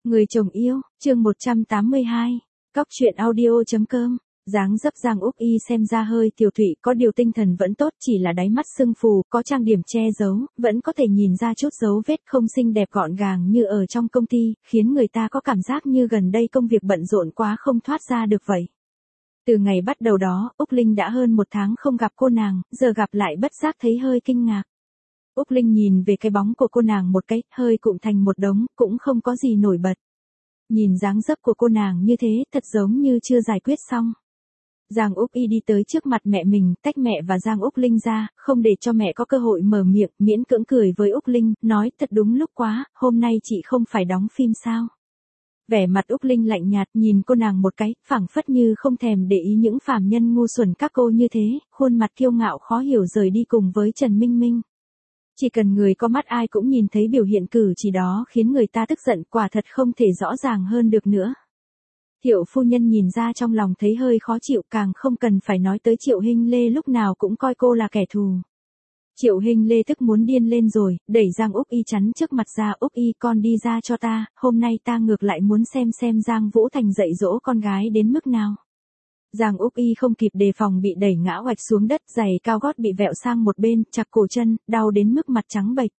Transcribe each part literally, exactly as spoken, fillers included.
Người chồng yêu, chương một trăm tám mươi hai, cóc truyện audio.com, dáng dấp Giang Úc Y xem ra hơi tiểu thụy, có điều tinh thần vẫn tốt, chỉ là đáy mắt sưng phù, có trang điểm che giấu, vẫn có thể nhìn ra chút dấu vết không xinh đẹp gọn gàng như ở trong công ty, khiến người ta có cảm giác như gần đây công việc bận rộn quá không thoát ra được vậy. Từ ngày bắt đầu đó, Úc Linh đã hơn một tháng không gặp cô nàng, giờ gặp lại bất giác thấy hơi kinh ngạc. Úc Linh nhìn về cái bóng của cô nàng một cái, hơi cụm thành một đống, cũng không có gì nổi bật. Nhìn dáng dấp của cô nàng như thế, thật giống như chưa giải quyết xong. Giang Úc Y đi tới trước mặt mẹ mình, tách mẹ và Giang Úc Linh ra, không để cho mẹ có cơ hội mở miệng, miễn cưỡng cười với Úc Linh, nói thật đúng lúc quá, hôm nay chị không phải đóng phim sao? Vẻ mặt Úc Linh lạnh nhạt nhìn cô nàng một cái, phảng phất như không thèm để ý những phàm nhân ngu xuẩn các cô như thế, khuôn mặt kiêu ngạo khó hiểu rời đi cùng với Trần Minh Minh. Chỉ cần người có mắt ai cũng nhìn thấy biểu hiện cử chỉ đó khiến người ta tức giận, quả thật không thể rõ ràng hơn được nữa. Thiệu phu nhân nhìn ra trong lòng thấy hơi khó chịu, càng không cần phải nói tới Triệu Hinh Lê lúc nào cũng coi cô là kẻ thù. Triệu Hinh Lê tức muốn điên lên rồi, đẩy Giang Úc Y chắn trước mặt ra, Úc Y con đi ra cho ta, hôm nay ta ngược lại muốn xem xem Giang Vũ Thành dạy dỗ con gái đến mức nào. Giang Úc Y không kịp đề phòng bị đẩy ngã oạch xuống đất, giày cao gót bị vẹo sang một bên, chặt cổ chân, đau đến mức mặt trắng bệch.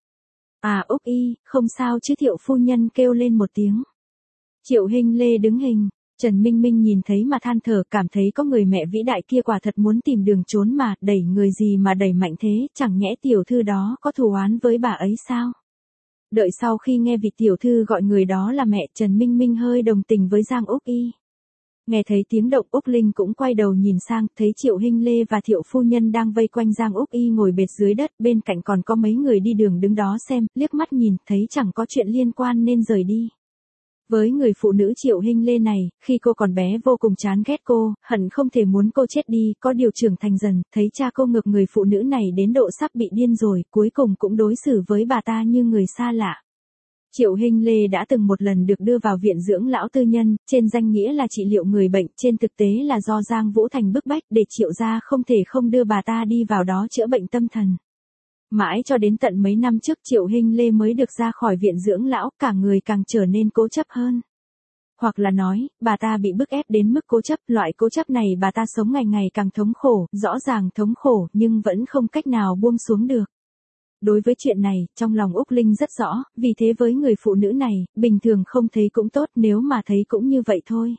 À Úc Y, không sao chứ, Thiệu phu nhân kêu lên một tiếng. Triệu Hinh Lê đứng hình, Trần Minh Minh nhìn thấy mà than thở, cảm thấy có người mẹ vĩ đại kia quả thật muốn tìm đường trốn mà, đẩy người gì mà đẩy mạnh thế, chẳng nhẽ tiểu thư đó có thù oán với bà ấy sao? Đợi sau khi nghe vị tiểu thư gọi người đó là mẹ, Trần Minh Minh hơi đồng tình với Giang Úc Y. Nghe thấy tiếng động, Úc Linh cũng quay đầu nhìn sang, thấy Triệu Hinh Lê và Thiệu phu nhân đang vây quanh Giang Úc Y ngồi bệt dưới đất, bên cạnh còn có mấy người đi đường đứng đó xem, liếc mắt nhìn, thấy chẳng có chuyện liên quan nên rời đi. Với người phụ nữ Triệu Hinh Lê này, khi cô còn bé vô cùng chán ghét cô, hận không thể muốn cô chết đi, có điều trưởng thành dần, thấy cha cô ngược người phụ nữ này đến độ sắp bị điên rồi, cuối cùng cũng đối xử với bà ta như người xa lạ. Triệu Hinh Lê đã từng một lần được đưa vào viện dưỡng lão tư nhân, trên danh nghĩa là trị liệu người bệnh, trên thực tế là do Giang Vũ Thành bức bách để Triệu gia không thể không đưa bà ta đi vào đó chữa bệnh tâm thần. Mãi cho đến tận mấy năm trước Triệu Hinh Lê mới được ra khỏi viện dưỡng lão, cả người càng trở nên cố chấp hơn. Hoặc là nói, bà ta bị bức ép đến mức cố chấp, loại cố chấp này bà ta sống ngày ngày càng thống khổ, rõ ràng thống khổ nhưng vẫn không cách nào buông xuống được. Đối với chuyện này, trong lòng Úc Linh rất rõ, vì thế với người phụ nữ này, bình thường không thấy cũng tốt, nếu mà thấy cũng như vậy thôi.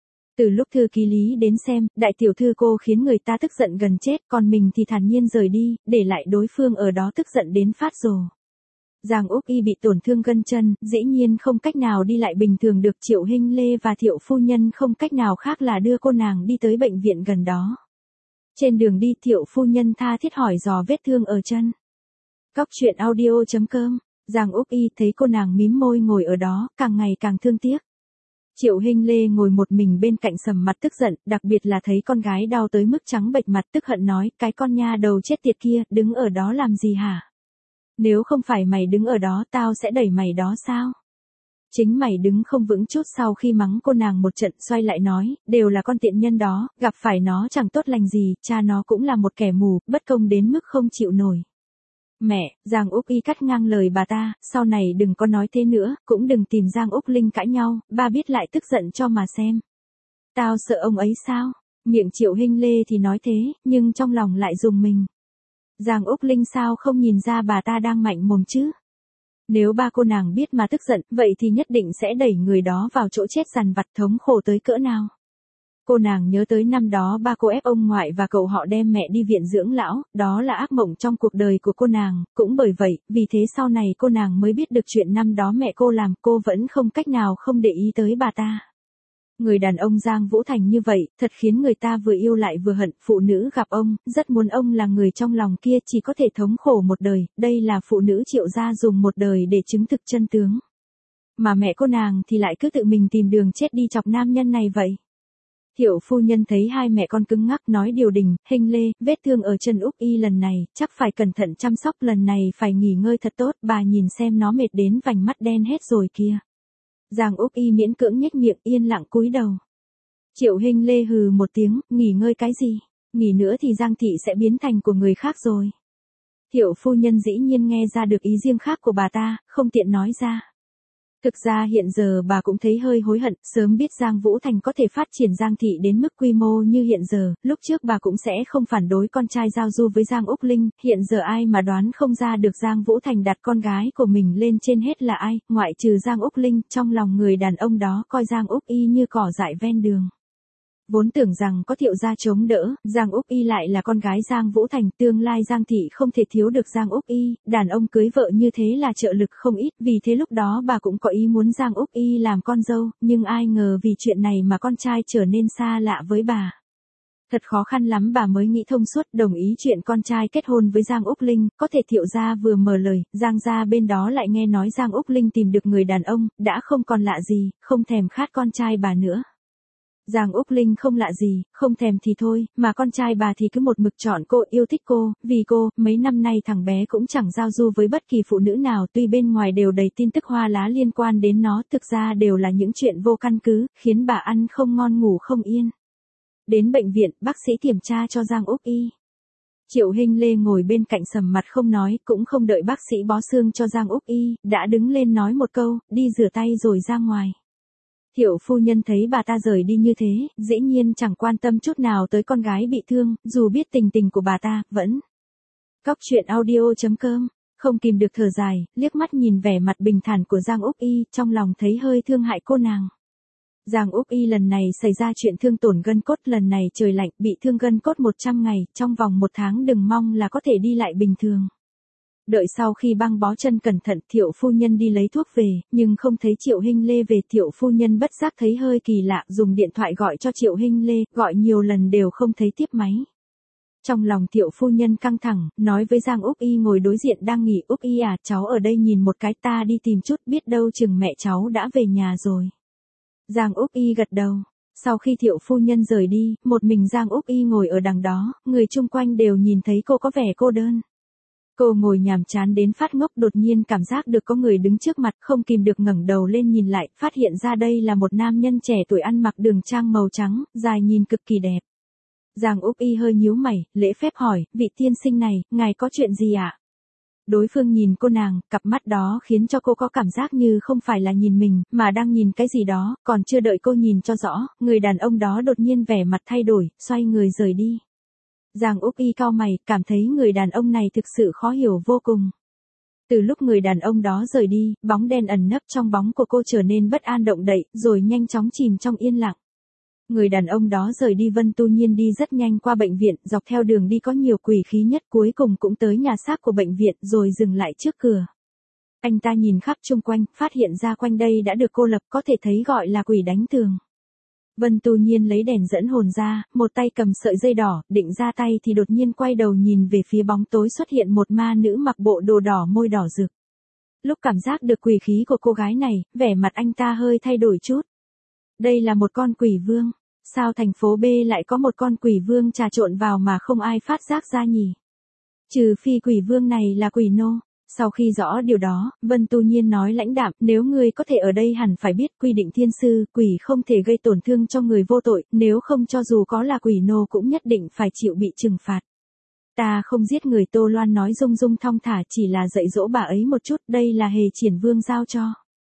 Từ lúc thư ký Lý đến xem, đại tiểu thư cô khiến người ta tức giận gần chết, còn mình thì thản nhiên rời đi, để lại đối phương ở đó tức giận đến phát rồ. Giang Úc Y bị tổn thương gân chân, dĩ nhiên không cách nào đi lại bình thường được, Triệu Hinh Lê và Thiệu phu nhân không cách nào khác là đưa cô nàng đi tới bệnh viện gần đó. Trên đường đi, Thiệu phu nhân tha thiết hỏi dò vết thương ở chân. Cóc truyện audio.com, Giang Úc Y thấy cô nàng mím môi ngồi ở đó, càng ngày càng thương tiếc. Triệu Hinh Lê ngồi một mình bên cạnh sầm mặt tức giận, đặc biệt là thấy con gái đau tới mức trắng bệch mặt, tức hận nói, cái con nha đầu chết tiệt kia, đứng ở đó làm gì hả? Nếu không phải mày đứng ở đó tao sẽ đẩy mày đó sao? Chính mày đứng không vững chút. Sau khi mắng cô nàng một trận, xoay lại nói, đều là con tiện nhân đó, gặp phải nó chẳng tốt lành gì, cha nó cũng là một kẻ mù, bất công đến mức không chịu nổi. Mẹ, Giang Úc Y cắt ngang lời bà ta, sau này đừng có nói thế nữa, cũng đừng tìm Giang Úc Linh cãi nhau, ba biết lại tức giận cho mà xem. Tao sợ ông ấy sao? Miệng Triệu Hinh Lê thì nói thế, nhưng trong lòng lại rùng mình. Giang Úc Linh sao không nhìn ra bà ta đang mạnh mồm chứ? Nếu ba cô nàng biết mà tức giận, vậy thì nhất định sẽ đẩy người đó vào chỗ chết dằn vặt, thống khổ tới cỡ nào. Cô nàng nhớ tới năm đó ba cô ép ông ngoại và cậu họ đem mẹ đi viện dưỡng lão, đó là ác mộng trong cuộc đời của cô nàng, cũng bởi vậy, vì thế sau này cô nàng mới biết được chuyện năm đó mẹ cô làm, cô vẫn không cách nào không để ý tới bà ta. Người đàn ông Giang Vũ Thành như vậy, thật khiến người ta vừa yêu lại vừa hận, phụ nữ gặp ông, rất muốn ông là người trong lòng kia, chỉ có thể thống khổ một đời, đây là phụ nữ Triệu gia dùng một đời để chứng thực chân tướng. Mà mẹ cô nàng thì lại cứ tự mình tìm đường chết đi chọc nam nhân này vậy. Thiệu phu nhân thấy hai mẹ con cứng ngắc nói điều đình, Hinh Lê, vết thương ở chân Úc Y lần này, chắc phải cẩn thận chăm sóc, lần này phải nghỉ ngơi thật tốt, bà nhìn xem nó mệt đến vành mắt đen hết rồi kìa. Giang Úc Y miễn cưỡng nhếch miệng yên lặng cúi đầu. Triệu Hinh Lê hừ một tiếng, nghỉ ngơi cái gì, nghỉ nữa thì Giang thị sẽ biến thành của người khác rồi. Thiệu phu nhân dĩ nhiên nghe ra được ý riêng khác của bà ta, không tiện nói ra. Thực ra hiện giờ bà cũng thấy hơi hối hận, sớm biết Giang Vũ Thành có thể phát triển Giang thị đến mức quy mô như hiện giờ, lúc trước bà cũng sẽ không phản đối con trai giao du với Giang Úc Linh, hiện giờ ai mà đoán không ra được Giang Vũ Thành đặt con gái của mình lên trên hết là ai, ngoại trừ Giang Úc Linh, trong lòng người đàn ông đó coi Giang Úc Y như cỏ dại ven đường. Vốn tưởng rằng có Thiệu gia chống đỡ, Giang Úc Y lại là con gái Giang Vũ Thành, tương lai Giang thị không thể thiếu được Giang Úc Y, đàn ông cưới vợ như thế là trợ lực không ít, vì thế lúc đó bà cũng có ý muốn Giang Úc Y làm con dâu, nhưng ai ngờ vì chuyện này mà con trai trở nên xa lạ với bà. Thật khó khăn lắm bà mới nghĩ thông suốt, đồng ý chuyện con trai kết hôn với Giang Úc Linh, có thể Thiệu gia vừa mở lời, Giang gia bên đó lại nghe nói Giang Úc Linh tìm được người đàn ông, đã không còn lạ gì, không thèm khát con trai bà nữa. Giang Úc Linh không lạ gì, không thèm thì thôi, mà con trai bà thì cứ một mực chọn cô, yêu thích cô, vì cô, mấy năm nay thằng bé cũng chẳng giao du với bất kỳ phụ nữ nào, tuy bên ngoài đều đầy tin tức hoa lá liên quan đến nó, thực ra đều là những chuyện vô căn cứ, khiến bà ăn không ngon ngủ không yên. Đến bệnh viện, bác sĩ kiểm tra cho Giang Úc Y. Triệu Hinh Lê ngồi bên cạnh sầm mặt không nói, cũng không đợi bác sĩ bó xương cho Giang Úc Y, đã đứng lên nói một câu, đi rửa tay rồi ra ngoài. Thiệu phu nhân thấy bà ta rời đi như thế, dĩ nhiên chẳng quan tâm chút nào tới con gái bị thương, dù biết tình tình của bà ta, vẫn. Cóc truyện audio chấm com, không kìm được thở dài, liếc mắt nhìn vẻ mặt bình thản của Giang Úc Y, trong lòng thấy hơi thương hại cô nàng. Giang Úc Y lần này xảy ra chuyện thương tổn gân cốt, lần này trời lạnh, bị thương gân cốt một trăm ngày, trong vòng một tháng đừng mong là có thể đi lại bình thường. Đợi sau khi băng bó chân cẩn thận, Thiệu phu nhân đi lấy thuốc về, nhưng không thấy Triệu Hinh Lê về, Thiệu phu nhân bất giác thấy hơi kỳ lạ, dùng điện thoại gọi cho Triệu Hinh Lê, gọi nhiều lần đều không thấy tiếp máy. Trong lòng Thiệu phu nhân căng thẳng, nói với Giang Úc Y ngồi đối diện đang nghỉ, Úc Y à, cháu ở đây nhìn một cái, ta đi tìm chút, biết đâu chừng mẹ cháu đã về nhà rồi. Giang Úc Y gật đầu. Sau khi Thiệu phu nhân rời đi, một mình Giang Úc Y ngồi ở đằng đó, người chung quanh đều nhìn thấy cô có vẻ cô đơn. Cô ngồi nhàm chán đến phát ngốc, đột nhiên cảm giác được có người đứng trước mặt, không kìm được ngẩng đầu lên nhìn lại, phát hiện ra đây là một nam nhân trẻ tuổi ăn mặc đường trang màu trắng, dài nhìn cực kỳ đẹp. Giang Úc Y hơi nhíu mày, lễ phép hỏi, vị tiên sinh này, ngài có chuyện gì ạ? Đối phương nhìn cô nàng, cặp mắt đó khiến cho cô có cảm giác như không phải là nhìn mình, mà đang nhìn cái gì đó, còn chưa đợi cô nhìn cho rõ, người đàn ông đó đột nhiên vẻ mặt thay đổi, xoay người rời đi. Giang Úc Y cau mày, cảm thấy người đàn ông này thực sự khó hiểu vô cùng. Từ lúc người đàn ông đó rời đi, bóng đen ẩn nấp trong bóng của cô trở nên bất an động đậy, rồi nhanh chóng chìm trong yên lặng. Người đàn ông đó rời đi, Vân Tu Nhiên đi rất nhanh qua bệnh viện, dọc theo đường đi có nhiều quỷ khí nhất, cuối cùng cũng tới nhà xác của bệnh viện, rồi dừng lại trước cửa. Anh ta nhìn khắp chung quanh, phát hiện ra quanh đây đã được cô lập, có thể thấy gọi là quỷ đánh tường. Vân Tu Nhiên lấy đèn dẫn hồn ra, một tay cầm sợi dây đỏ, định ra tay thì đột nhiên quay đầu nhìn về phía bóng tối, xuất hiện một ma nữ mặc bộ đồ đỏ, môi đỏ rực. Lúc cảm giác được quỷ khí của cô gái này, vẻ mặt anh ta hơi thay đổi chút. Đây là một con quỷ vương. Sao thành phố B lại có một con quỷ vương trà trộn vào mà không ai phát giác ra nhỉ? Trừ phi quỷ vương này là quỷ nô. Sau khi rõ điều đó, Vân Tu Nhiên nói lãnh đạm, nếu ngươi có thể ở đây hẳn phải biết quy định thiên sư, quỷ không thể gây tổn thương cho người vô tội, nếu không cho dù có là quỷ nô cũng nhất định phải chịu bị trừng phạt. Ta không giết người, Tô Loan nói rung rung thong thả, chỉ là dạy dỗ bà ấy một chút, đây là Hề Triển Vương giao cho.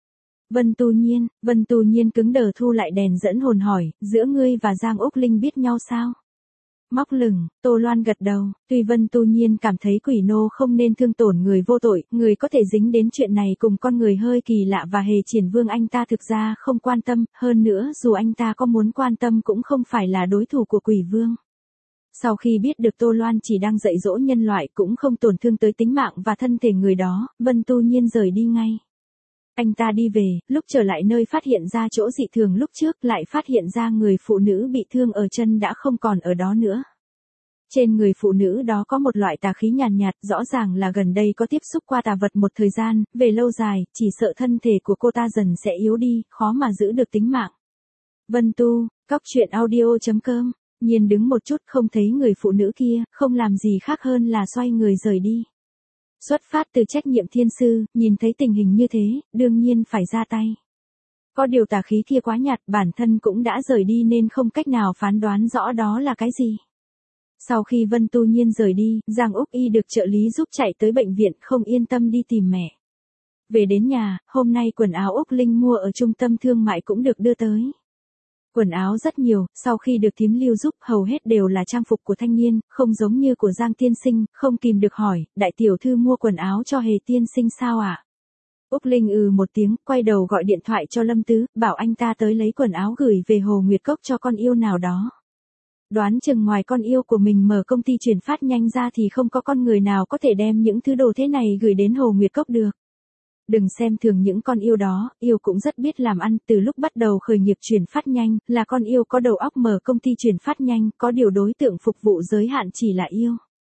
Vân Tu Nhiên, Vân Tu Nhiên cứng đờ thu lại đèn dẫn hồn hỏi, giữa ngươi và Giang Úc Linh biết nhau sao? Móc lửng, Tô Loan gật đầu, tuy Vân Tu Nhiên cảm thấy quỷ nô không nên thương tổn người vô tội, người có thể dính đến chuyện này cùng con người hơi kỳ lạ và Hề Triển Vương anh ta thực ra không quan tâm, hơn nữa dù anh ta có muốn quan tâm cũng không phải là đối thủ của quỷ vương. Sau khi biết được Tô Loan chỉ đang dạy dỗ nhân loại cũng không tổn thương tới tính mạng và thân thể người đó, Vân Tu Nhiên rời đi ngay. Anh ta đi về, lúc trở lại nơi phát hiện ra chỗ dị thường lúc trước, lại phát hiện ra người phụ nữ bị thương ở chân đã không còn ở đó nữa. Trên người phụ nữ đó có một loại tà khí nhàn nhạt, nhạt, rõ ràng là gần đây có tiếp xúc qua tà vật một thời gian, về lâu dài, chỉ sợ thân thể của cô ta dần sẽ yếu đi, khó mà giữ được tính mạng. Vân Tu, cóc truyện audio chấm com, Nhiên đứng một chút không thấy người phụ nữ kia, không làm gì khác hơn là xoay người rời đi. Xuất phát từ trách nhiệm thiên sư, nhìn thấy tình hình như thế, đương nhiên phải ra tay. Có điều tà khí kia quá nhạt, bản thân cũng đã rời đi nên không cách nào phán đoán rõ đó là cái gì. Sau khi Vân Tu Nhiên rời đi, Giang Úc Y được trợ lý giúp chạy tới bệnh viện, không yên tâm đi tìm mẹ. Về đến nhà, hôm nay quần áo Úc Linh mua ở trung tâm thương mại cũng được đưa tới. Quần áo rất nhiều, sau khi được thím Lưu giúp hầu hết đều là trang phục của thanh niên, không giống như của Giang tiên sinh, không kìm được hỏi, đại tiểu thư mua quần áo cho Hề tiên sinh sao ạ? À? Úc Linh ừ một tiếng, quay đầu gọi điện thoại cho Lâm Tứ, bảo anh ta tới lấy quần áo gửi về Hồ Nguyệt Cốc cho con yêu nào đó. Đoán chừng ngoài con yêu của mình mở công ty chuyển phát nhanh ra thì không có con người nào có thể đem những thứ đồ thế này gửi đến Hồ Nguyệt Cốc được. Đừng xem thường những con yêu đó, yêu cũng rất biết làm ăn, từ lúc bắt đầu khởi nghiệp chuyển phát nhanh, là con yêu có đầu óc mở công ty chuyển phát nhanh, có điều đối tượng phục vụ giới hạn chỉ là yêu.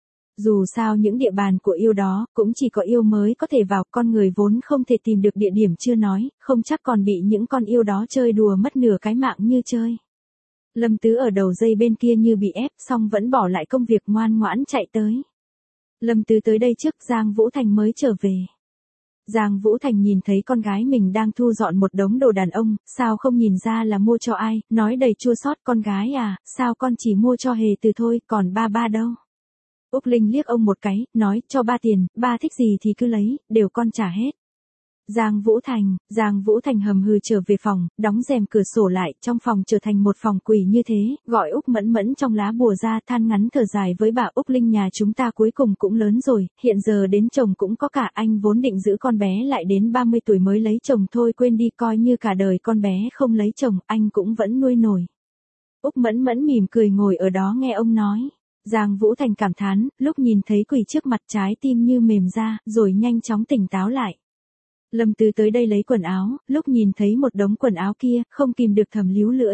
Dù sao những địa bàn của yêu đó, cũng chỉ có yêu mới có thể vào, con người vốn không thể tìm được địa điểm chưa nói, không chắc còn bị những con yêu đó chơi đùa mất nửa cái mạng như chơi. Lâm Tứ ở đầu dây bên kia như bị ép, xong vẫn bỏ lại công việc ngoan ngoãn chạy tới. Lâm Tứ tới đây trước, Giang Vũ Thành mới trở về. Giang Vũ Thành nhìn thấy con gái mình đang thu dọn một đống đồ đàn ông, sao không nhìn ra là mua cho ai, nói đầy chua xót, con gái à, sao con chỉ mua cho Hề Từ thôi, còn ba ba đâu. Úc Linh liếc ông một cái, nói, cho ba tiền, ba thích gì thì cứ lấy, đều con trả hết. Giang Vũ Thành, Giang Vũ Thành hầm hừ trở về phòng, đóng rèm cửa sổ lại, trong phòng trở thành một phòng quỷ như thế, gọi Úc Mẫn Mẫn trong lá bùa ra, than ngắn thở dài với bà, Úc Linh nhà chúng ta cuối cùng cũng lớn rồi, hiện giờ đến chồng cũng có cả, anh vốn định giữ con bé lại đến ba mươi tuổi mới lấy chồng thôi, quên đi, coi như cả đời con bé không lấy chồng, anh cũng vẫn nuôi nổi. Úc Mẫn Mẫn mỉm cười ngồi ở đó nghe ông nói. Giang Vũ Thành cảm thán, lúc nhìn thấy quỷ trước mặt trái tim như mềm ra, rồi nhanh chóng tỉnh táo lại. Lâm Tứ tới đây lấy quần áo, lúc nhìn thấy một đống quần áo kia, không kìm được thầm líu lưỡi.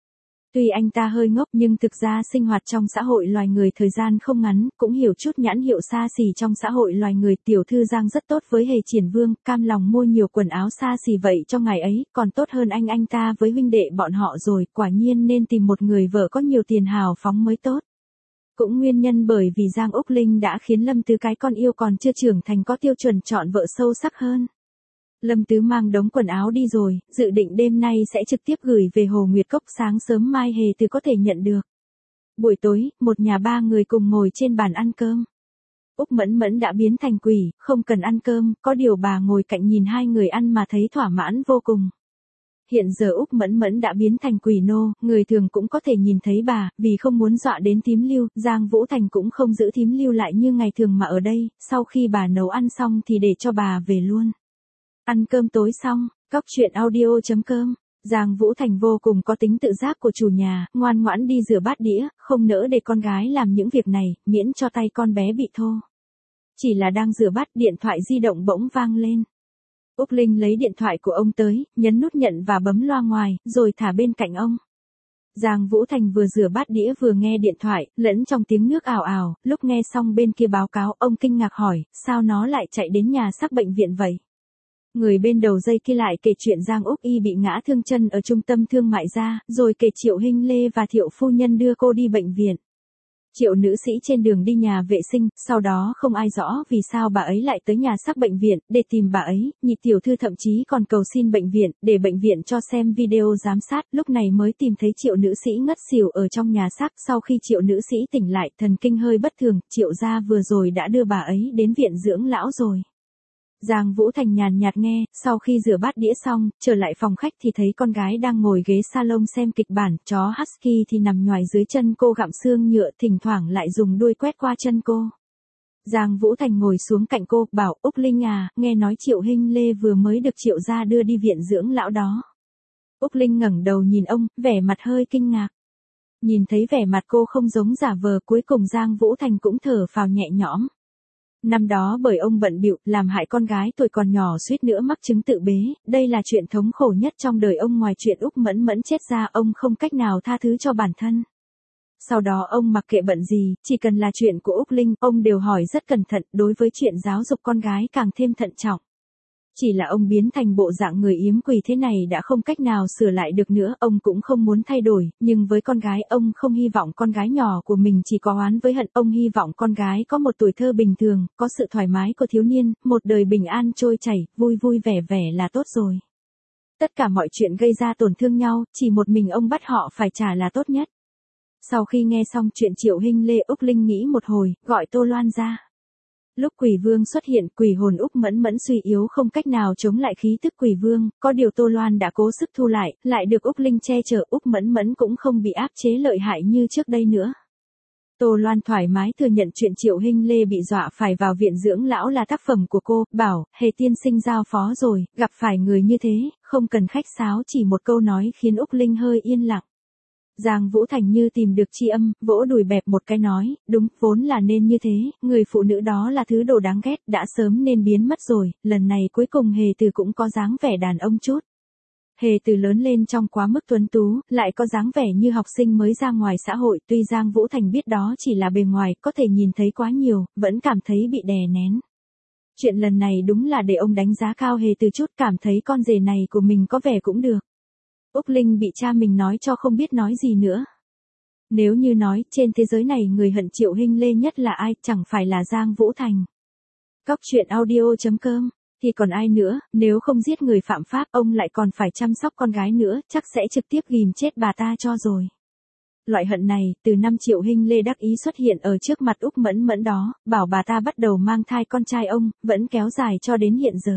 Tuy anh ta hơi ngốc nhưng thực ra sinh hoạt trong xã hội loài người thời gian không ngắn, cũng hiểu chút nhãn hiệu xa xỉ trong xã hội loài người. Tiểu thư Giang rất tốt với Hề Triển Vương, cam lòng mua nhiều quần áo xa xỉ vậy cho ngày ấy, còn tốt hơn anh anh ta với huynh đệ bọn họ rồi, quả nhiên nên tìm một người vợ có nhiều tiền hào phóng mới tốt. Cũng nguyên nhân bởi vì Giang Úc Linh đã khiến Lâm Tứ cái con yêu còn chưa trưởng thành có tiêu chuẩn chọn vợ sâu sắc hơn. Lâm Tứ mang đống quần áo đi rồi, dự định đêm nay sẽ trực tiếp gửi về Hồ Nguyệt Cốc, sáng sớm mai Hề Từ có thể nhận được. Buổi tối, một nhà ba người cùng ngồi trên bàn ăn cơm. Úc Mẫn Mẫn đã biến thành quỷ, không cần ăn cơm, có điều bà ngồi cạnh nhìn hai người ăn mà thấy thỏa mãn vô cùng. Hiện giờ Úc Mẫn Mẫn đã biến thành quỷ nô, người thường cũng có thể nhìn thấy bà, vì không muốn dọa đến thím Lưu, Giang Vũ Thành cũng không giữ thím Lưu lại như ngày thường mà ở đây, sau khi bà nấu ăn xong thì để cho bà về luôn. Ăn cơm tối xong, Cóc Truyện Audio chấm com, Giang Vũ Thành vô cùng có tính tự giác của chủ nhà, ngoan ngoãn đi rửa bát đĩa, không nỡ để con gái làm những việc này, miễn cho tay con bé bị thô. Chỉ là đang rửa bát, điện thoại di động bỗng vang lên. Úc Linh lấy điện thoại của ông tới, nhấn nút nhận và bấm loa ngoài, rồi thả bên cạnh ông. Giang Vũ Thành vừa rửa bát đĩa vừa nghe điện thoại, lẫn trong tiếng nước ào ào, lúc nghe xong bên kia báo cáo, ông kinh ngạc hỏi, sao nó lại chạy đến nhà xác bệnh viện vậy? Người bên đầu dây kia lại kể chuyện Giang Úc Y bị ngã thương chân ở trung tâm thương mại ra, rồi kể Triệu Hinh Lê và Thiệu phu nhân đưa cô đi bệnh viện. Triệu nữ sĩ trên đường đi nhà vệ sinh, sau đó không ai rõ vì sao bà ấy lại tới nhà xác bệnh viện, để tìm bà ấy, nhị tiểu thư thậm chí còn cầu xin bệnh viện, để bệnh viện cho xem video giám sát, lúc này mới tìm thấy Triệu nữ sĩ ngất xỉu ở trong nhà xác. Sau khi Triệu nữ sĩ tỉnh lại, thần kinh hơi bất thường, Triệu gia vừa rồi đã đưa bà ấy đến viện dưỡng lão rồi. Giang Vũ Thành nhàn nhạt nghe, sau khi rửa bát đĩa xong, trở lại phòng khách thì thấy con gái đang ngồi ghế salon xem kịch bản, chó Husky thì nằm nhoài dưới chân cô gặm xương nhựa, thỉnh thoảng lại dùng đuôi quét qua chân cô. Giang Vũ Thành ngồi xuống cạnh cô, bảo, Úc Linh à, nghe nói Triệu Hinh Lê vừa mới được Triệu gia đưa đi viện dưỡng lão đó. Úc Linh ngẩng đầu nhìn ông, vẻ mặt hơi kinh ngạc. Nhìn thấy vẻ mặt cô không giống giả vờ, cuối cùng Giang Vũ Thành cũng thở phào nhẹ nhõm. Năm đó bởi ông bận bịu làm hại con gái tuổi còn nhỏ suýt nữa mắc chứng tự bế, đây là chuyện thống khổ nhất trong đời ông, ngoài chuyện Úc Mẫn Mẫn chết ra ông không cách nào tha thứ cho bản thân. Sau đó ông mặc kệ bận gì, chỉ cần là chuyện của Úc Linh, ông đều hỏi rất cẩn thận, đối với chuyện giáo dục con gái càng thêm thận trọng. Chỉ là ông biến thành bộ dạng người yếm quỳ thế này đã không cách nào sửa lại được nữa, ông cũng không muốn thay đổi, nhưng với con gái ông không hy vọng con gái nhỏ của mình chỉ có oán với hận, ông hy vọng con gái có một tuổi thơ bình thường, có sự thoải mái của thiếu niên, một đời bình an trôi chảy, vui vui vẻ vẻ là tốt rồi. Tất cả mọi chuyện gây ra tổn thương nhau, chỉ một mình ông bắt họ phải trả là tốt nhất. Sau khi nghe xong chuyện Triệu Hinh Lê, Úc Linh nghĩ một hồi, gọi Tô Loan ra. Lúc quỷ vương xuất hiện, quỷ hồn Úc Mẫn Mẫn suy yếu không cách nào chống lại khí tức quỷ vương, có điều Tô Loan đã cố sức thu lại, lại được Úc Linh che chở, Úc Mẫn Mẫn cũng không bị áp chế lợi hại như trước đây nữa. Tô Loan thoải mái thừa nhận chuyện Triệu Hinh Lê bị dọa phải vào viện dưỡng lão là tác phẩm của cô, bảo, Hề tiên sinh giao phó rồi, gặp phải người như thế, không cần khách sáo, chỉ một câu nói khiến Úc Linh hơi yên lặng. Giang Vũ Thành như tìm được tri âm, vỗ đùi bẹp một cái nói, đúng, vốn là nên như thế, người phụ nữ đó là thứ đồ đáng ghét, đã sớm nên biến mất rồi, lần này cuối cùng Hề Từ cũng có dáng vẻ đàn ông chút. Hề Từ lớn lên trong quá mức tuấn tú, lại có dáng vẻ như học sinh mới ra ngoài xã hội, tuy Giang Vũ Thành biết đó chỉ là bề ngoài, có thể nhìn thấy quá nhiều, vẫn cảm thấy bị đè nén. Chuyện lần này đúng là để ông đánh giá cao Hề Từ chút, cảm thấy con rể này của mình có vẻ cũng được. Úc Linh bị cha mình nói cho không biết nói gì nữa. Nếu như nói, trên thế giới này người hận Triệu Hinh Lê nhất là ai, chẳng phải là Giang Vũ Thành. Cóc truyện audio chấm com, thì còn ai nữa, nếu không giết người phạm pháp, ông lại còn phải chăm sóc con gái nữa, chắc sẽ trực tiếp ghim chết bà ta cho rồi. Loại hận này, từ năm Triệu Hinh Lê đắc ý xuất hiện ở trước mặt Úc Mẫn Mẫn đó, bảo bà ta bắt đầu mang thai con trai ông, vẫn kéo dài cho đến hiện giờ.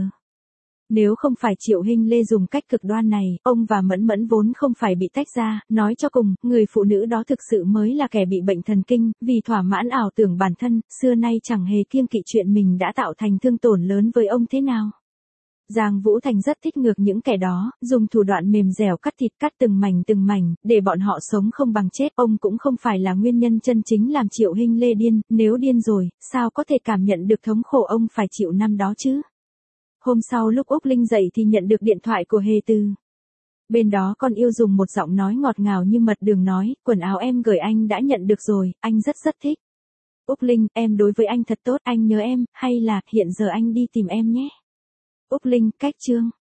Nếu không phải Triệu Hinh Lê dùng cách cực đoan này, ông và Mẫn Mẫn vốn không phải bị tách ra, nói cho cùng, người phụ nữ đó thực sự mới là kẻ bị bệnh thần kinh, vì thỏa mãn ảo tưởng bản thân, xưa nay chẳng hề kiêng kỵ chuyện mình đã tạo thành thương tổn lớn với ông thế nào. Giang Vũ Thành rất thích ngược những kẻ đó, dùng thủ đoạn mềm dẻo cắt thịt cắt từng mảnh từng mảnh, để bọn họ sống không bằng chết. Ông cũng không phải là nguyên nhân chân chính làm Triệu Hinh Lê điên, nếu điên rồi, sao có thể cảm nhận được thống khổ ông phải chịu năm đó chứ? Hôm sau lúc Úc Linh dậy thì nhận được điện thoại của Hề Từ. Bên đó con yêu dùng một giọng nói ngọt ngào như mật đường nói, quần áo em gửi anh đã nhận được rồi, anh rất rất thích. Úc Linh, em đối với anh thật tốt, anh nhớ em, hay là hiện giờ anh đi tìm em nhé. Úc Linh, cách chương.